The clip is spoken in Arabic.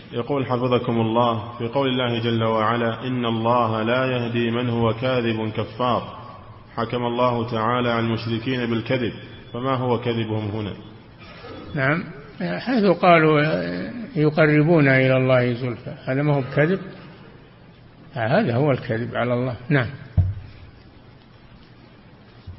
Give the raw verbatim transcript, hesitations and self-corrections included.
يقول حفظكم الله: في قول الله جل وعلا: إن الله لا يهدي من هو كاذب كفار، حكم الله تعالى عن المشركين بالكذب، فما هو كذبهم هنا؟ نعم، حيث قالوا يقربون إلى الله زلفى، هذا ما هو كذب، هذا هو الكذب على الله. نعم.